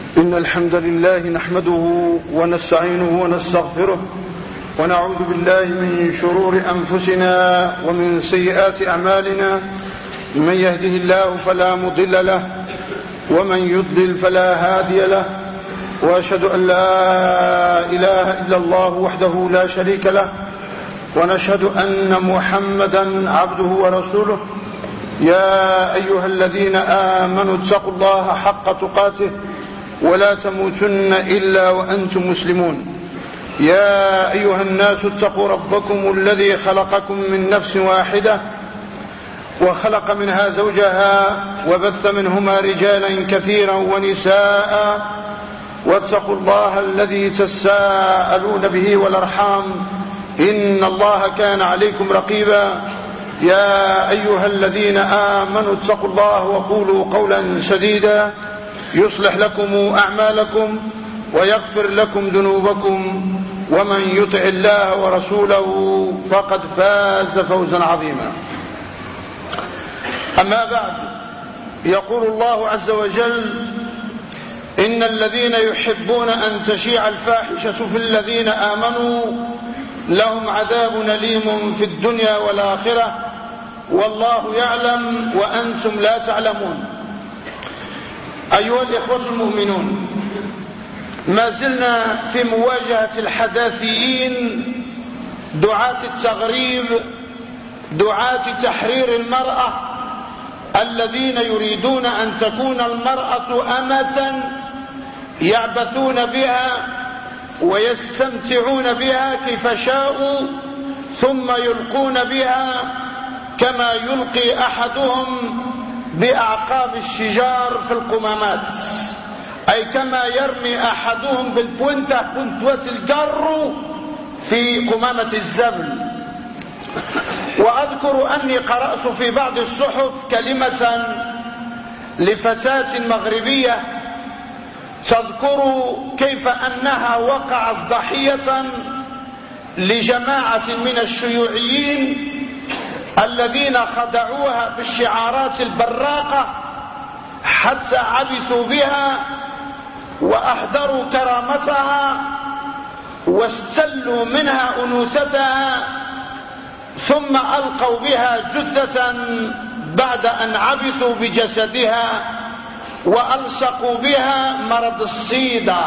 إن الحمد لله نحمده ونستعينه ونستغفره ونعوذ بالله من شرور أنفسنا ومن سيئات أعمالنا. من يهده الله فلا مضل له ومن يضلل فلا هادي له، وأشهد أن لا إله إلا الله وحده لا شريك له، ونشهد أن محمدا عبده ورسوله. يا أيها الذين آمنوا اتقوا الله حق تقاته ولا تموتن إلا وأنتم مسلمون. يا أيها الناس اتقوا ربكم الذي خلقكم من نفس واحدة وخلق منها زوجها وبث منهما رجالا كثيرا ونساء، واتقوا الله الذي تساءلون به والأرحام إن الله كان عليكم رقيبا. يا أيها الذين آمنوا اتقوا الله وقولوا قولا سديدا يصلح لكم أعمالكم ويغفر لكم ذنوبكم، ومن يطع الله ورسوله فقد فاز فوزا عظيما. أما بعد، يقول الله عز وجل: إن الذين يحبون أن تشيع الفاحشة في الذين آمنوا لهم عذاب أليم في الدنيا والآخرة والله يعلم وأنتم لا تعلمون. أيها الإخوة المؤمنون، ما زلنا في مواجهة الحداثيين، دعاة التغريب، دعاة تحرير المرأة، الذين يريدون أن تكون المرأة أمة يعبثون بها ويستمتعون بها كيف شاءوا، ثم يلقون بها كما يلقي أحدهم بأعقاب الشجار في القمامات، أي كما يرمي أحدهم بنتوة الجر في قمامة الزبل. وأذكر أني قرأت في بعض الصحف كلمة لفتاة مغربية تذكر كيف أنها وقعت ضحية لجماعة من الشيوعيين الذين خدعوها بالشعارات البراقة حتى عبثوا بها وأهدروا كرامتها واستلوا منها أنوثتها، ثم ألقوا بها جثة بعد أن عبثوا بجسدها وألصقوا بها مرض الصيدا،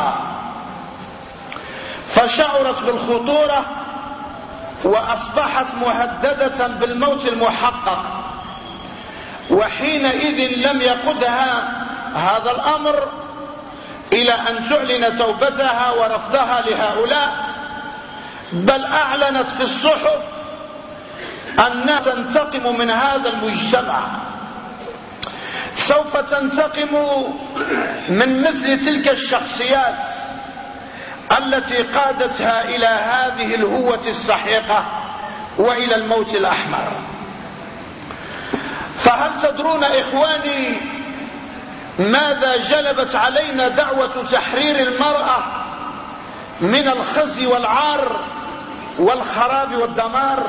فشعرت بالخطورة وأصبحت مهددة بالموت المحقق. وحينئذ لم يقدها هذا الأمر إلى أن تعلن توبتها ورفضها لهؤلاء، بل أعلنت في الصحف أنها تنتقم من هذا المجتمع، سوف تنتقم من مثل تلك الشخصيات التي قادتها إلى هذه الهوة السحيقة وإلى الموت الأحمر. فهل تدرون إخواني ماذا جلبت علينا دعوة تحرير المرأة من الخزي والعار والخراب والدمار؟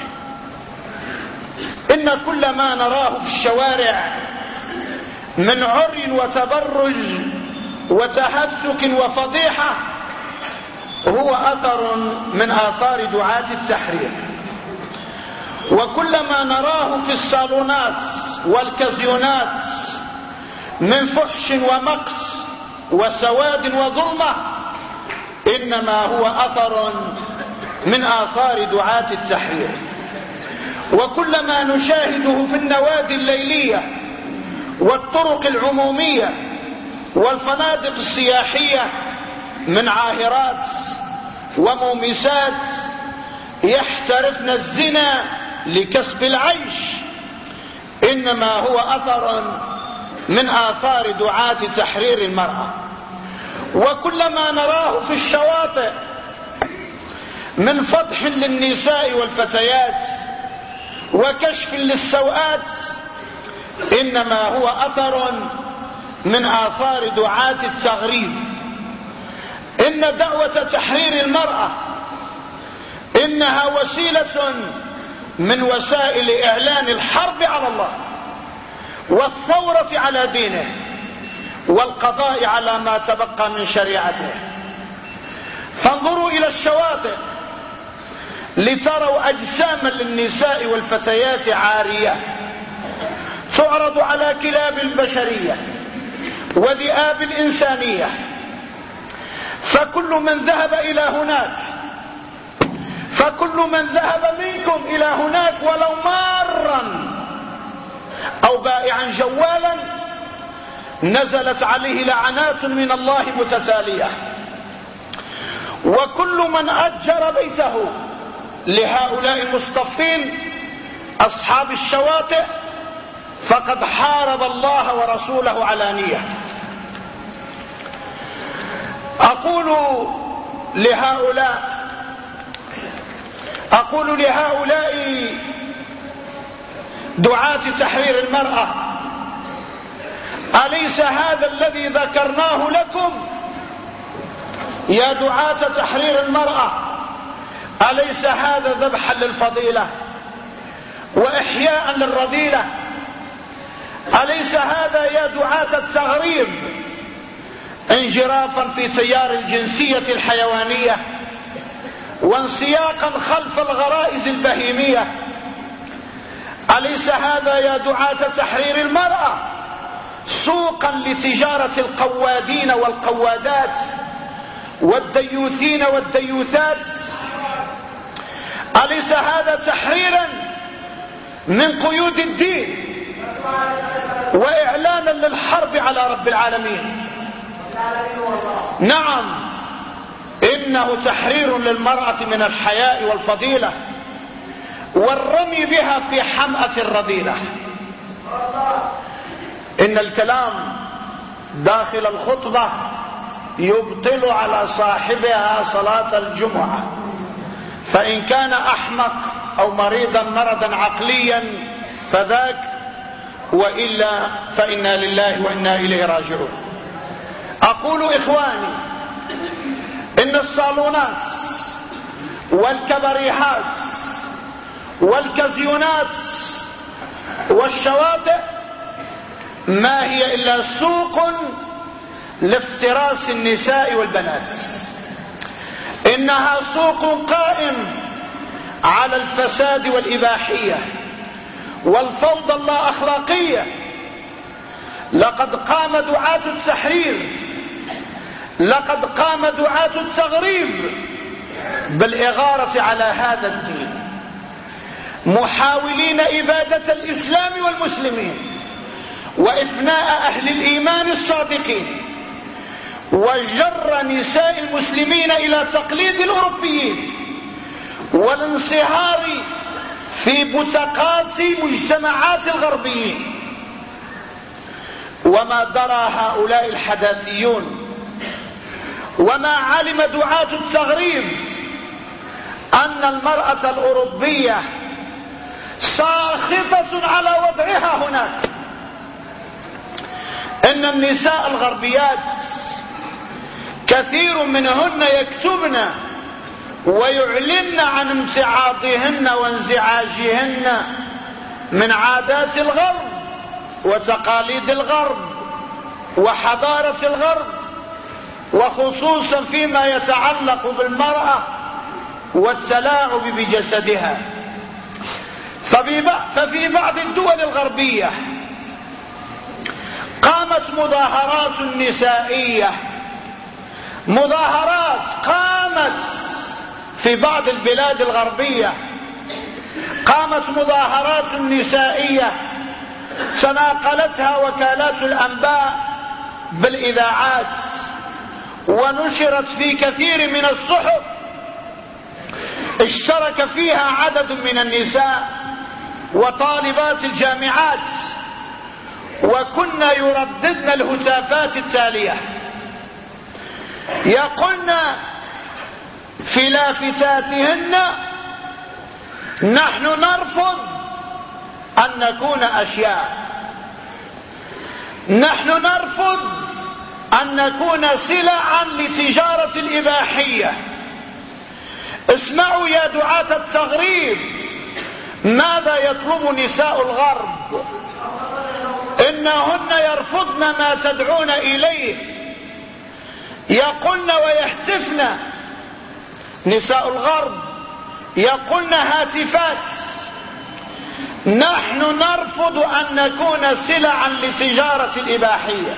إن كل ما نراه في الشوارع من عري وتبرج وتهتك وفضيحة هو أثر من آثار دعاة التحرير. وكل ما نراه في الصالونات والكازيونات من فحش ومقت وسواد وظلمة إنما هو أثر من آثار دعاة التحرير. وكل ما نشاهده في النوادي الليلية والطرق العمومية والفنادق السياحية من عاهرات ومومسات يحترفن الزنا لكسب العيش إنما هو أثر من آثار دعاة تحرير المرأة. وكل ما نراه في الشواطئ من فضح للنساء والفتيات وكشف للسوءات إنما هو أثر من آثار دعاة التغريب. إن دعوة تحرير المرأة إنها وسيلة من وسائل إعلان الحرب على الله والثورة على دينه والقضاء على ما تبقى من شريعته. فانظروا إلى الشواطئ لتروا أجساما للنساء والفتيات عارية تعرض على كلاب البشرية وذئاب الإنسانية. فكل من ذهب إلى هناك، فكل من ذهب منكم إلى هناك ولو مارا أو بائعا جوالا نزلت عليه لعنات من الله متتالية. وكل من أجر بيته لهؤلاء المصطفين أصحاب الشواطئ فقد حارب الله ورسوله علانية. أقول لهؤلاء دعاة تحرير المرأة: أليس هذا الذي ذكرناه لكم يا دعاة تحرير المرأة، أليس هذا ذبحا للفضيلة وإحياء للرذيلة؟ أليس هذا يا دعاة التغريب انجرافا في تيار الجنسية الحيوانية وانسياقا خلف الغرائز البهيمية؟ أليس هذا يا دعاة تحرير المرأة سوقا لتجارة القوادين والقوادات والديوثين والديوثات؟ أليس هذا تحريرا من قيود الدين وإعلانا للحرب على رب العالمين؟ نعم، إنه تحرير للمرأة من الحياء والفضيلة والرمي بها في حمأة الرذيلة. إن الكلام داخل الخطبة يبطل على صاحبها صلاة الجمعة، فإن كان أحمق أو مريضا مرضا عقليا فذاك، وإلا فإنا لله وإنا إليه راجعون. أقول إخواني إن الصالونات والكبريهات والكازيونات والشواطئ ما هي إلا سوق لافتراس النساء والبنات. إنها سوق قائم على الفساد والإباحية والفوضى اللا أخلاقية. لقد قام دعاة التحرير، لقد قام دعاة التغريب بالإغارة على هذا الدين، محاولين إبادة الإسلام والمسلمين وإفناء أهل الإيمان الصادقين، وجر نساء المسلمين إلى تقليد الأوروبيين والانصهار في بتقات مجتمعات الغربيين. وما درى هؤلاء الحداثيون وما علم دعاة التغريب أن المرأة الأوروبية ساخطة على وضعها هناك. إن النساء الغربيات كثير منهن يكتبن ويعلن عن امتعاضهن وانزعاجهن من عادات الغرب وتقاليد الغرب وحضارة الغرب، وخصوصا فيما يتعلق بالمرأة والتلاعب بجسدها. ففي بعض الدول الغربية قامت مظاهرات نسائية، مظاهرات قامت في بعض البلاد الغربية، قامت مظاهرات نسائية تناقلتها وكالات الأنباء بالإذاعات ونشرت في كثير من الصحف، اشترك فيها عدد من النساء وطالبات الجامعات، وكن يرددن الهتافات التالية: يقولن في لافتاتهن: نحن نرفض أن نكون أشياء، نحن نرفض أن نكون سلعا لتجارة الإباحية. اسمعوا يا دعاة التغريب ماذا يطلب نساء الغرب. إن إنهن يرفضن ما تدعون إليه، يقولن ويهتفن. نساء الغرب يقولن هاتفات: نحن نرفض أن نكون سلعا لتجارة الإباحية،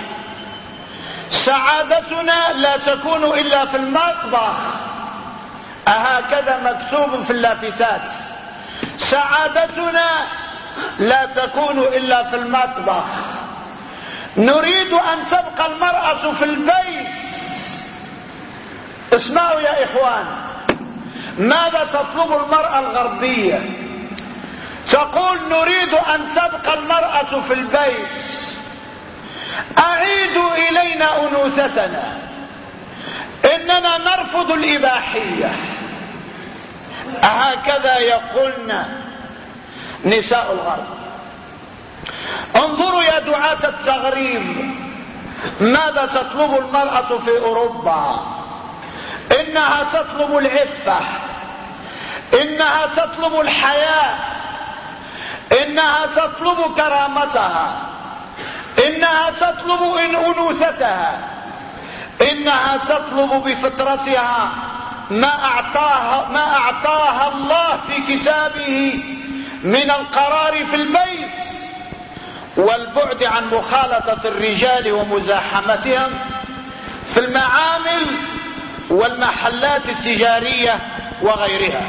سعادتنا لا تكون إلا في المطبخ. أهكذا مكتوب في اللافتات: سعادتنا لا تكون إلا في المطبخ. نريد أن تبقى المرأة في البيت. اسمعوا يا إخوان، ماذا تطلب المرأة الغربية؟ تقول: نريد أن تبقى المرأة في البيت، أعيدوا إلينا أنوثتنا، إننا نرفض الإباحية. هكذا يقولن نساء الغرب. انظروا يا دعاة التغريب، ماذا تطلب المرأة في أوروبا؟ إنها تطلب العفة، إنها تطلب الحياة، إنها تطلب كرامتها، إنها تطلب أنوثتها، إنها تطلب بفطرتها ما أعطاها الله في كتابه من القرار في البيت والبعد عن مخالطة الرجال ومزاحمتهم في المعامل والمحلات التجارية وغيرها.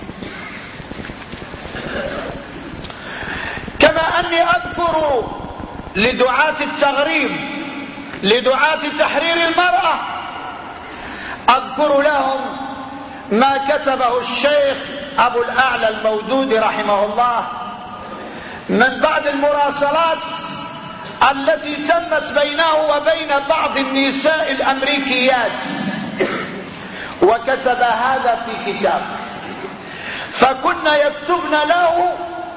كما أني أذكر لدعاة التغريب، لدعاة تحرير المرأة، أذكر لهم ما كتبه الشيخ أبو الأعلى المودودي رحمه الله من بعض المراسلات التي تمت بينه وبين بعض النساء الأمريكيات، وكتب هذا في كتاب. فكنا يكتبن له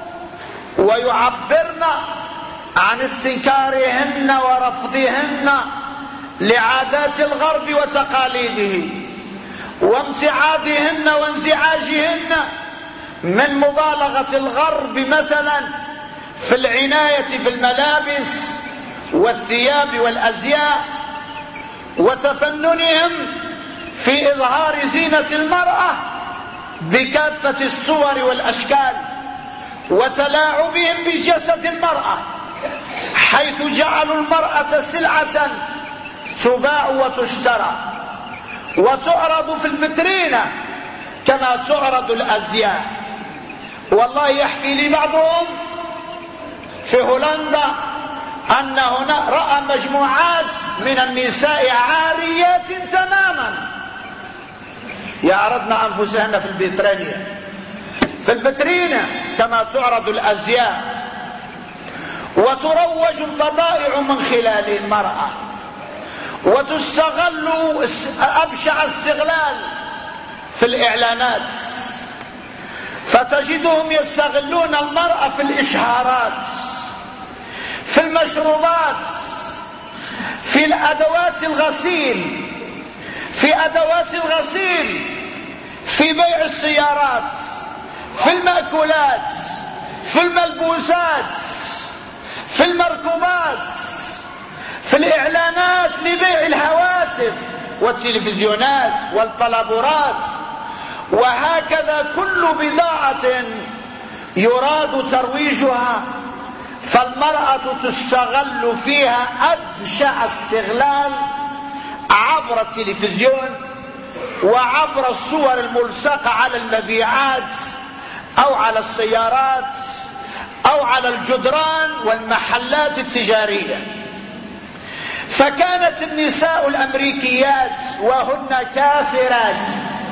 ويعبرن عن استنكارهن ورفضهن لعادات الغرب وتقاليده، وامتعاضهن وانزعاجهن من مبالغة الغرب مثلا في العناية بالملابس والثياب والأزياء، وتفننهم في إظهار زينة المرأة بكافة الصور والأشكال، وتلاعبهم بجسد المرأة، حيث جعلوا المرأة سلعة تباع وتشترى وتعرض في الفترينة كما تعرض الأزياء. والله يحكي لي بعضهم في هولندا أن هنا رأى مجموعات من النساء عاريات تماما يعرضن أنفسهن في الفيترينة، في الفيترينة كما تعرض الأزياء، وتروج البضائع من خلال المرأة، وتستغل أبشع استغلال في الإعلانات. فتجدهم يستغلون المرأة في الإشهارات، في المشروبات، في الأدوات الغسيل، في أدوات الغسيل، في بيع السيارات، في المأكولات، في الملبوسات، في المركوبات، في الإعلانات لبيع الهواتف والتلفزيونات والطلبورات. وهكذا كل بضاعة يراد ترويجها فالمرأة تستغل فيها أبشع استغلال عبر التلفزيون وعبر الصور الملصقة على المبيعات أو على السيارات أو على الجدران والمحلات التجارية. فكانت النساء الأمريكيات وهن كافرات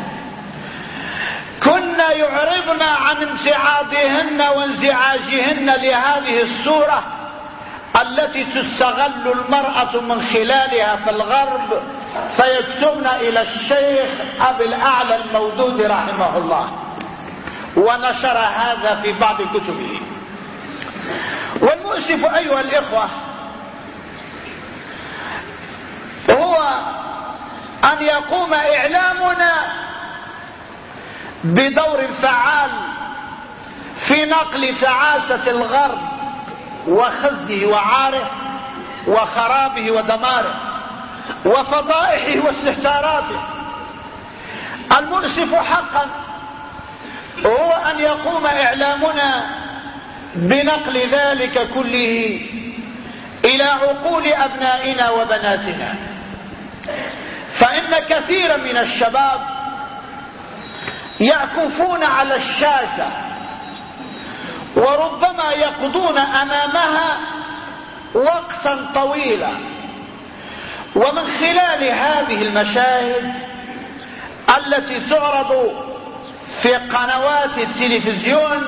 كنا يعرضن عن امتعاضهن وانزعاجهن لهذه الصورة التي تستغل المرأة من خلالها في الغرب، فيكتبن إلى الشيخ أبي الأعلى المودودي رحمه الله، ونشر هذا في بعض كتبه. والمؤسف أيها الإخوة هو أن يقوم إعلامنا بدور فعال في نقل تعاسة الغرب وخزيه وعاره وخرابه ودماره وفضائحه واستهتاراته. المؤسف حقا هو أن يقوم إعلامنا بنقل ذلك كله إلى عقول أبنائنا وبناتنا، فإن كثيرا من الشباب يعكفون على الشاشة وربما يقضون أمامها وقتا طويلا، ومن خلال هذه المشاهد التي تعرض في قنوات التلفزيون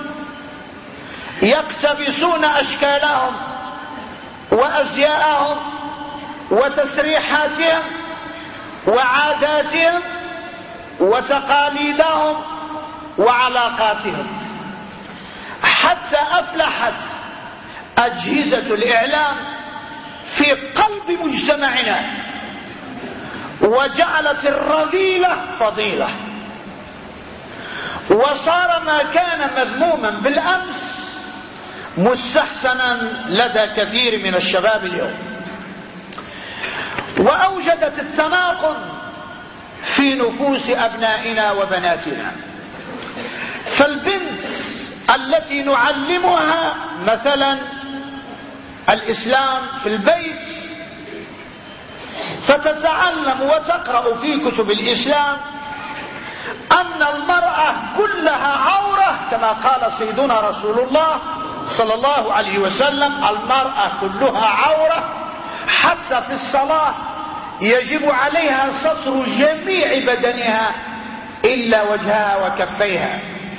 يقتبسون أشكالهم وأزياءهم وتسريحاتهم وعاداتهم وتقاليدهم وعلاقاتهم، حتى أفلحت أجهزة الإعلام في قلب مجتمعنا وجعلت الرذيلة فضيلة، وصار ما كان مذموما بالأمس مستحسنا لدى كثير من الشباب اليوم، وأوجدت التناقض في نفوس أبنائنا وبناتنا. فالبنت التي نعلمها مثلا الإسلام في البيت فتتعلم وتقرأ في كتب الإسلام أن المرأة كلها عورة، كما قال سيدنا رسول الله صلى الله عليه وسلم: المرأة كلها عورة، حتى في الصلاة يجب عليها ستر جميع بدنها إلا وجهها وكفيها،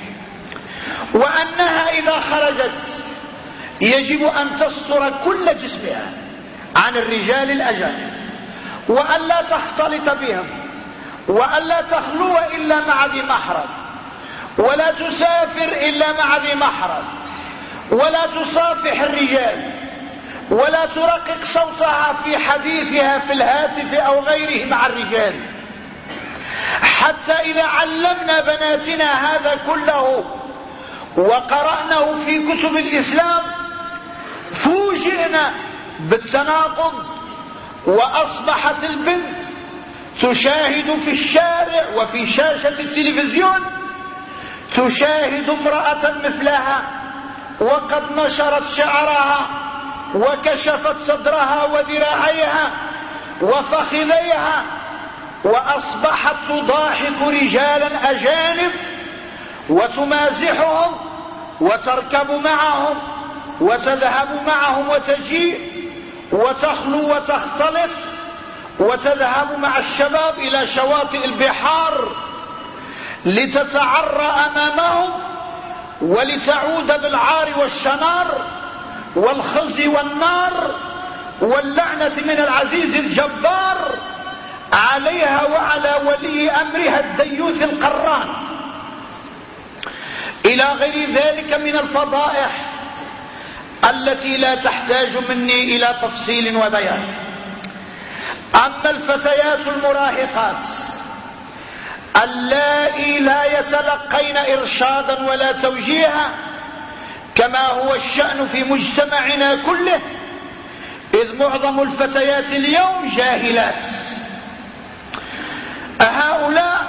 وأنها إذا خرجت يجب أن تستر كل جسمها عن الرجال الأجانب، وأن لا تختلط بهم، وأن لا تخلو إلا مع ذي محرم، ولا تسافر إلا مع ذي محرم، ولا تصافح الرجال، ولا ترقق صوتها في حديثها في الهاتف أو غيره مع الرجال. حتى إذا علمنا بناتنا هذا كله وقرأناه في كتب الإسلام فوجئنا بالتناقض، وأصبحت البنت تشاهد في الشارع وفي شاشة التلفزيون تشاهد امرأة مثلها وقد نشرت شعرها وكشفت صدرها وذراعيها وفخذيها، وأصبحت تضاحك رجالا أجانب وتمازحهم وتركب معهم وتذهب معهم وتجيء وتخلو وتختلط وتذهب مع الشباب إلى شواطئ البحار لتتعرى أمامهم ولتعود بالعار والشنار والخزي والنار واللعنة من العزيز الجبار عليها وعلى ولي أمرها الديوث القران، إلى غير ذلك من الفضائح التي لا تحتاج مني إلى تفصيل وبيان. أما الفتيات المراهقات اللائي لا يتلقين إرشادا ولا توجيها كما هو الشأن في مجتمعنا كله، إذ معظم الفتيات اليوم جاهلات، هؤلاء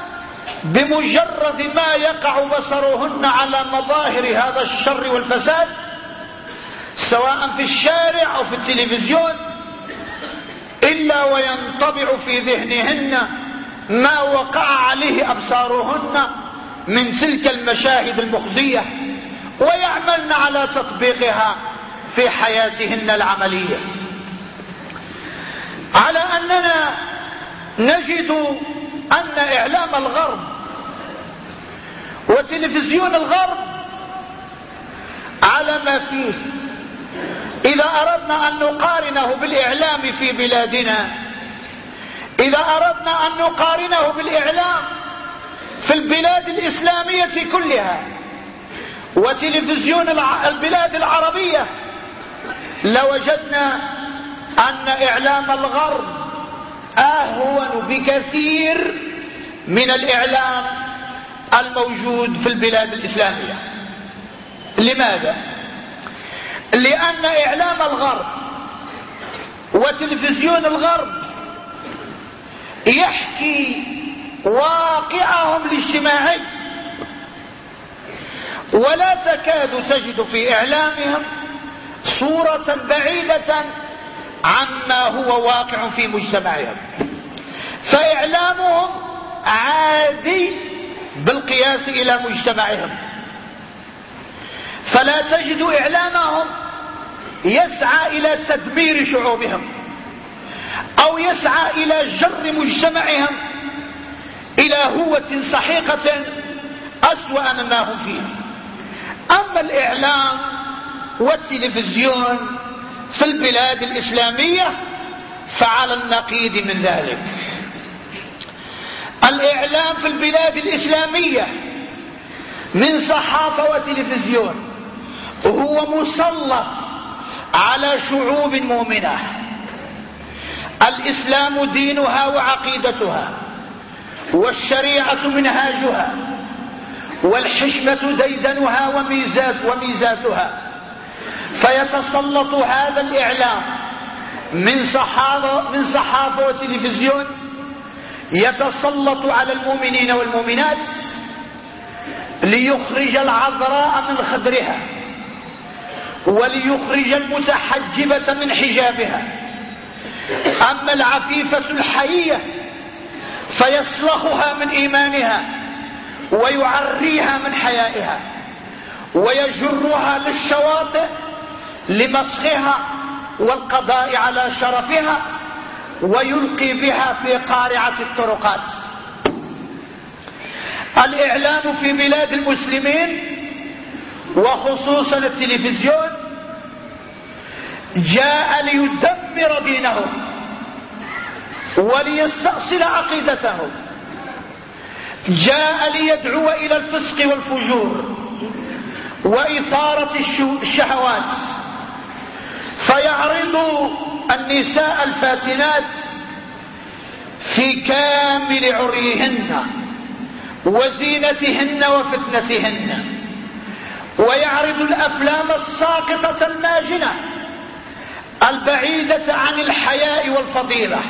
بمجرد ما يقع بصرهن على مظاهر هذا الشر والفساد سواء في الشارع أو في التلفزيون إلا وينطبع في ذهنهن ما وقع عليه أبصارهن من تلك المشاهد المخزية، ويعملن على تطبيقها في حياتهن العملية. على أننا نجد أن إعلام الغرب وتلفزيون الغرب على ما فيه، إذا أردنا أن نقارنه بالإعلام في بلادنا، إذا أردنا أن نقارنه بالإعلام في البلاد الإسلامية كلها وتلفزيون البلاد العربية، لوجدنا أن إعلام الغرب أهون بكثير من الإعلام الموجود في البلاد الإسلامية. لماذا؟ لأن إعلام الغرب وتلفزيون الغرب يحكي واقعهم الاجتماعي، ولا تكاد تجد في إعلامهم صورة بعيدة عما هو واقع في مجتمعهم، فإعلامهم عادي بالقياس إلى مجتمعهم، فلا تجد إعلامهم يسعى إلى تدمير شعوبهم أو يسعى إلى جر مجتمعهم إلى هوة سحيقة أسوأ مما هم فيه. أما الإعلام والتلفزيون في البلاد الإسلامية فعلى النقيض من ذلك. الإعلام في البلاد الإسلامية من صحافة وتلفزيون هو مسلط على شعوب مؤمنة. الإسلام دينها وعقيدتها، والشريعة منهاجها، والحشمة ديدنها وميزاتها، فيتسلط هذا الإعلام من صحافة وتلفزيون يتسلط على المؤمنين والمؤمنات ليخرج العذراء من خدرها، وليخرج المتحجبة من حجابها. أما العفيفة الحية فيسلخها من إيمانها ويعريها من حيائها ويجرها للشواطئ لمسخها والقضاء على شرفها ويلقي بها في قارعة الطرقات. الإعلام في بلاد المسلمين وخصوصا التلفزيون جاء ليدمر دينهم وليستأصل عقيدتهم، جاء ليدعو إلى الفسق والفجور وإثارة الشهوات، فيعرض النساء الفاتنات في كامل عريهن وزينتهن وفتنتهن، ويعرض الأفلام الساقطة الماجنة البعيدة عن الحياء والفضيلة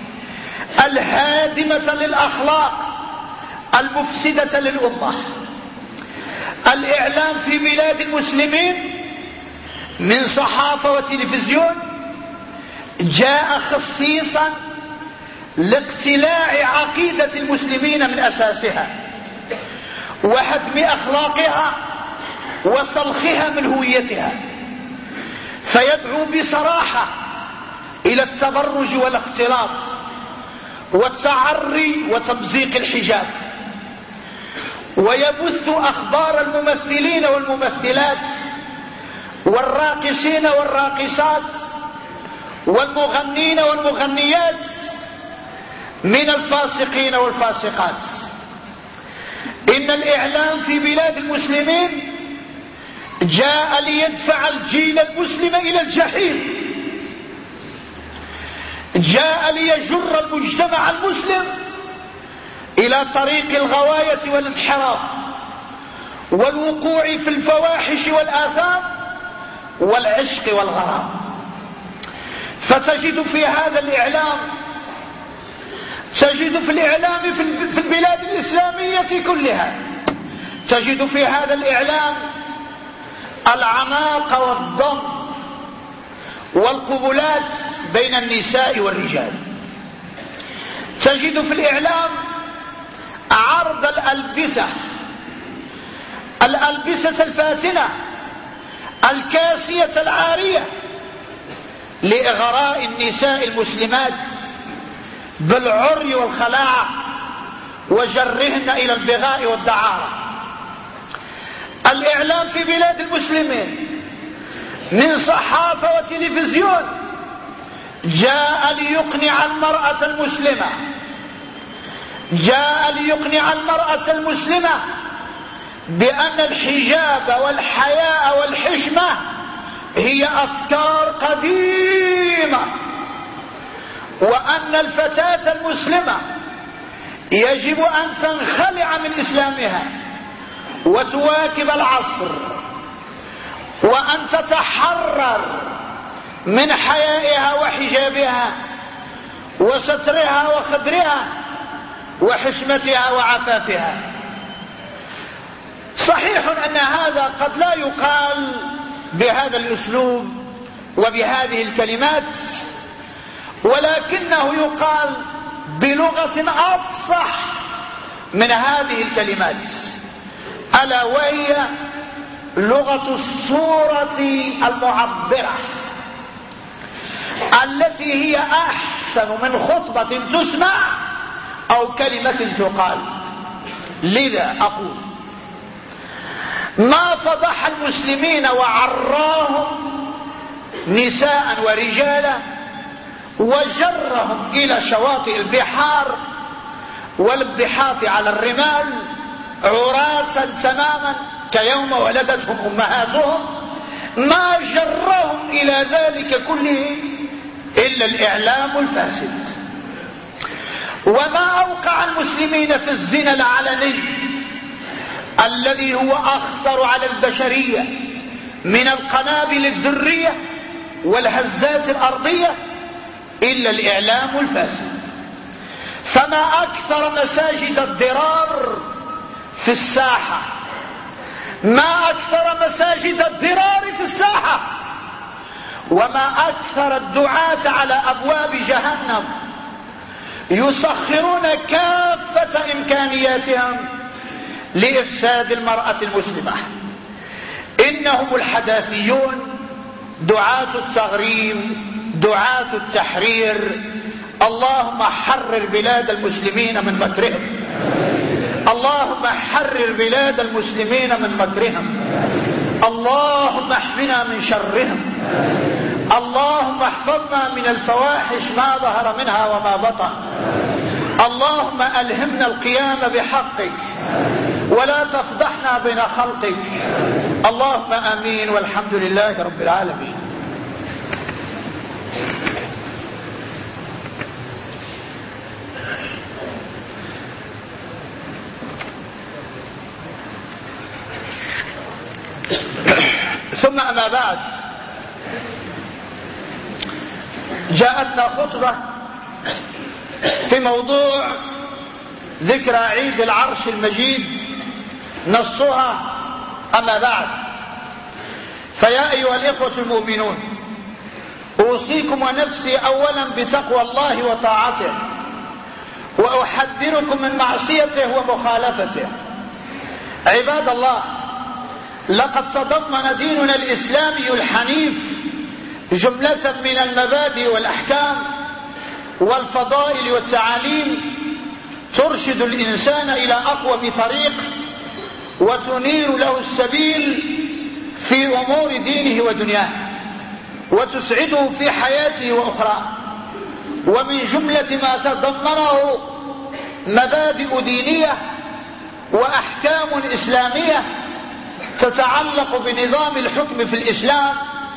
الهادمة للأخلاق المفسدة للأمة. الإعلام في بلاد المسلمين من صحافة وتلفزيون جاء خصيصا لاقتلاع عقيدة المسلمين من أساسها وهدم أخلاقها وسلخها من هويتها، فيدعو بصراحة إلى التبرج والاختلاط والتعري وتمزيق الحجاب، ويبث أخبار الممثلين والممثلات والراقصين والراقصات والمغنين والمغنيات من الفاسقين والفاسقات. إن الإعلام في بلاد المسلمين جاء ليدفع الجيل المسلم إلى الجحيم، جاء ليجر المجتمع المسلم إلى طريق الغواية والانحراف والوقوع في الفواحش والآثام والعشق والغرام. فتجد في هذا الإعلام، تجد في الإعلام في البلاد الإسلامية كلها، تجد في هذا الإعلام العناق والضم والقبلات بين النساء والرجال، تجد في الإعلام عرض الألبسة الفاتنة الكاسية العارية لإغراء النساء المسلمات بالعري والخلاعة وجرهن إلى البغاء والدعارة. الإعلام في بلاد المسلمين من صحافة وتلفزيون جاء ليقنع المرأة المسلمة، جاء ليقنع المرأة المسلمة بأن الحجاب والحياء والحشمة هي أفكار قديمة، وأن الفتاة المسلمة يجب أن تنخلع من إسلامها وتواكب العصر وأن تتحرر من حيائها وحجابها وسترها وخدرها وحشمتها وعفافها. صحيح أن هذا قد لا يقال بهذا الأسلوب وبهذه الكلمات، ولكنه يقال بلغة أفصح من هذه الكلمات، ألا وهي لغة الصورة المعبرة التي هي أحسن من خطبة تسمع أو كلمة تقال. لذا أقول ما فضح المسلمين وعراهم نساء ورجالا وجرهم إلى شواطئ البحار والابحاث على الرمال عراسا تماما كيوم ولدتهم أمهاتهم، ما جرهم إلى ذلك كله إلا الإعلام الفاسد. وما أوقع المسلمين في الزنا العلني الذي هو أخطر على البشرية من القنابل الذرية والهزات الأرضية إلا الإعلام الفاسد. فما أكثر مساجد الضرار في الساحة، ما أكثر مساجد الضرار في الساحة، وما أكثر الدعاة على أبواب جهنم يسخرون كافة إمكانياتهم لإفساد المرأة المسلمة. إنهم الحداثيون، دعاة التغريب، دعاة التحرير. اللهم حرر بلاد المسلمين من مكرهم، اللهم حرر بلاد المسلمين من مكرهم، اللهم احمنا من شرهم، اللهم احفظنا من الفواحش ما ظهر منها وما بطن، اللهم ألهمنا القيام بحقك ولا تفضحنا بين خلقك. اللهم آمين والحمد لله رب العالمين. ثم أما بعد، جاءتنا خطبة في موضوع ذكرى عيد العرش المجيد نصها. أما بعد، فيا أيها الإخوة المؤمنون، أوصيكم ونفسي أولا بتقوى الله وطاعته، وأحذركم من معصيته ومخالفته. عباد الله، لقد تضمن ديننا الإسلامي الحنيف جملة من المبادئ والأحكام والفضائل والتعاليم ترشد الإنسان إلى أقوم طريق وتنير له السبيل في أمور دينه ودنياه وتسعده في حياته وأخرى. ومن جملة ما تضمنه مبادئ دينية وأحكام إسلامية تتعلق بنظام الحكم في الإسلام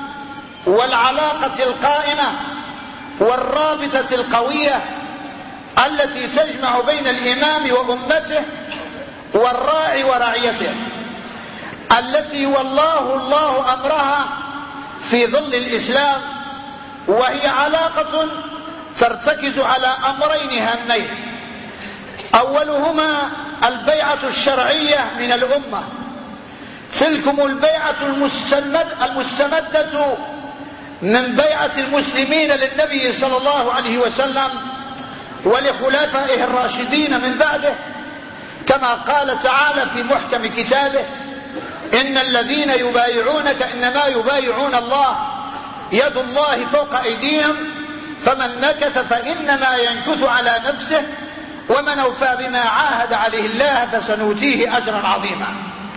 والعلاقة القائمة والرابطة القوية التي تجمع بين الإمام وأمته والراعي ورعيته، التي والله الله أمرها في ظل الإسلام، وهي علاقة ترتكز على أمرين هامين: أولهما البيعة الشرعية من الأمة، تلكم البيعة المستمدة من بيعة المسلمين للنبي صلى الله عليه وسلم ولخلفائه الراشدين من بعده، كما قال تعالى في محكم كتابه: إن الذين يبايعونك إنما يبايعون الله يد الله فوق أيديهم فمن نكث فإنما ينكث على نفسه ومن أوفى بما عاهد عليه الله فسنؤتيه أجرا عظيما.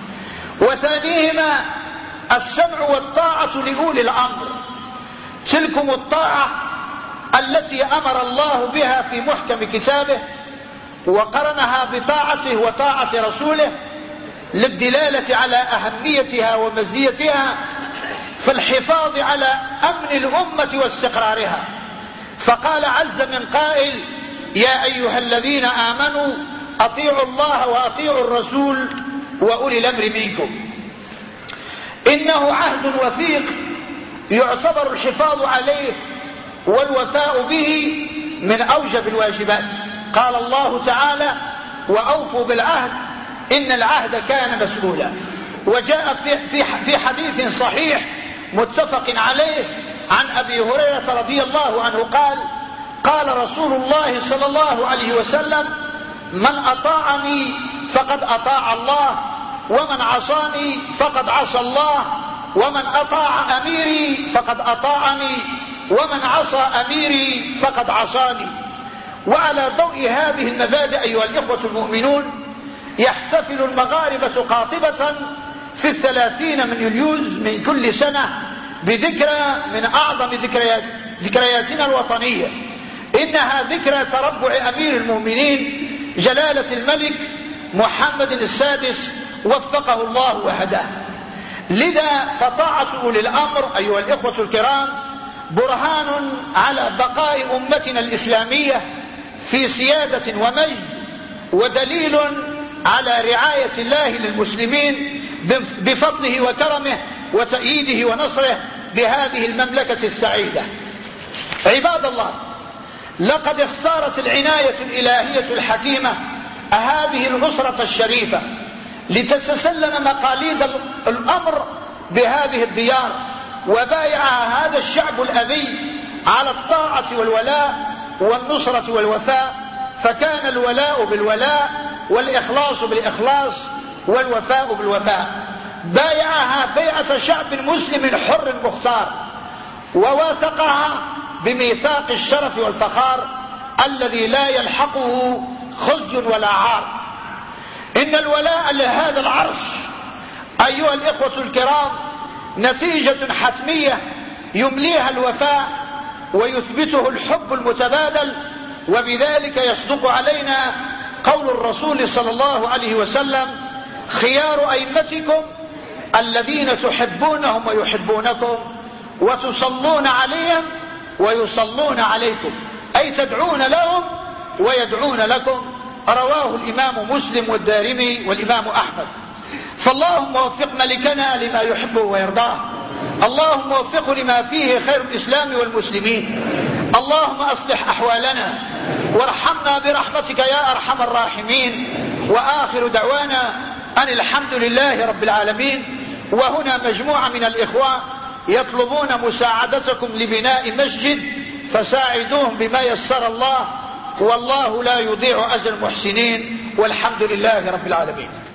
وثانيهما السمع والطاعة لأولي الأمر، تلكم الطاعة التي أمر الله بها في محكم كتابه وقرنها بطاعته وطاعة رسوله للدلالة على أهميتها ومزيتها في الحفاظ على أمن الأمة واستقرارها. فقال عز من قائل: يا أيها الذين آمنوا أطيعوا الله وأطيعوا الرسول وأولي الأمر منكم. إنه عهد وثيق يعتبر الحفاظ عليه والوفاء به من أوجب الواجبات. قال الله تعالى: وأوفوا بالعهد إن العهد كان مسؤولا. وجاء في حديث صحيح متفق عليه عن أبي هريرة رضي الله عنه قال: قال رسول الله صلى الله عليه وسلم: من أطاعني فقد أطاع الله، ومن عصاني فقد عصى الله، ومن أطاع أميري فقد أطاعني، ومن عصى أميري فقد عصاني. وعلى ضوء هذه المبادئ أيها الإخوة المؤمنون يحتفل المغاربة قاطبة في 30 من يوليوز من كل سنة بذكرى من أعظم ذكرياتنا الوطنية، إنها ذكرى تربع أمير المؤمنين جلالة الملك محمد السادس وفقه الله وهداه. لذا فطاعة أولي الأمر أيها الإخوة الكرام برهان على بقاء أمتنا الإسلامية في سيادة ومجد، ودليل على رعاية الله للمسلمين بفضله وكرمه وتأييده ونصره بهذه المملكة السعيدة. عباد الله، لقد اختارت العناية الإلهية الحكيمة هذه الأسرة الشريفة لتتسلم مقاليد الأمر بهذه الديار، وبايعها هذا الشعب الأبي على الطاعة والولاء والنصرة والوفاء، فكان الولاء بالولاء والإخلاص بالإخلاص والوفاء بالوفاء. بايعها بيعة شعب مسلم حر مختار، وواثقها بميثاق الشرف والفخار الذي لا يلحقه خزي ولا عار. إن الولاء لهذا العرش أيها الإخوة الكرام نتيجة حتمية يمليها الوفاء ويثبته الحب المتبادل، وبذلك يصدق علينا قول الرسول صلى الله عليه وسلم: خيار أئمتكم الذين تحبونهم ويحبونكم وتصلون عليهم ويصلون عليكم، أي تدعون لهم ويدعون لكم. رواه الإمام مسلم والدارمي والإمام أحمد. فاللهم وفق ملكنا لما يحبه ويرضاه، اللهم وفقه لما فيه خير الإسلام والمسلمين، اللهم أصلح أحوالنا وارحمنا برحمتك يا أرحم الراحمين. وآخر دعوانا أن الحمد لله رب العالمين. وهنا مجموعة من الإخوة يطلبون مساعدتكم لبناء مسجد، فساعدوهم بما يسر الله، والله لا يضيع أجر المحسنين، والحمد لله رب العالمين.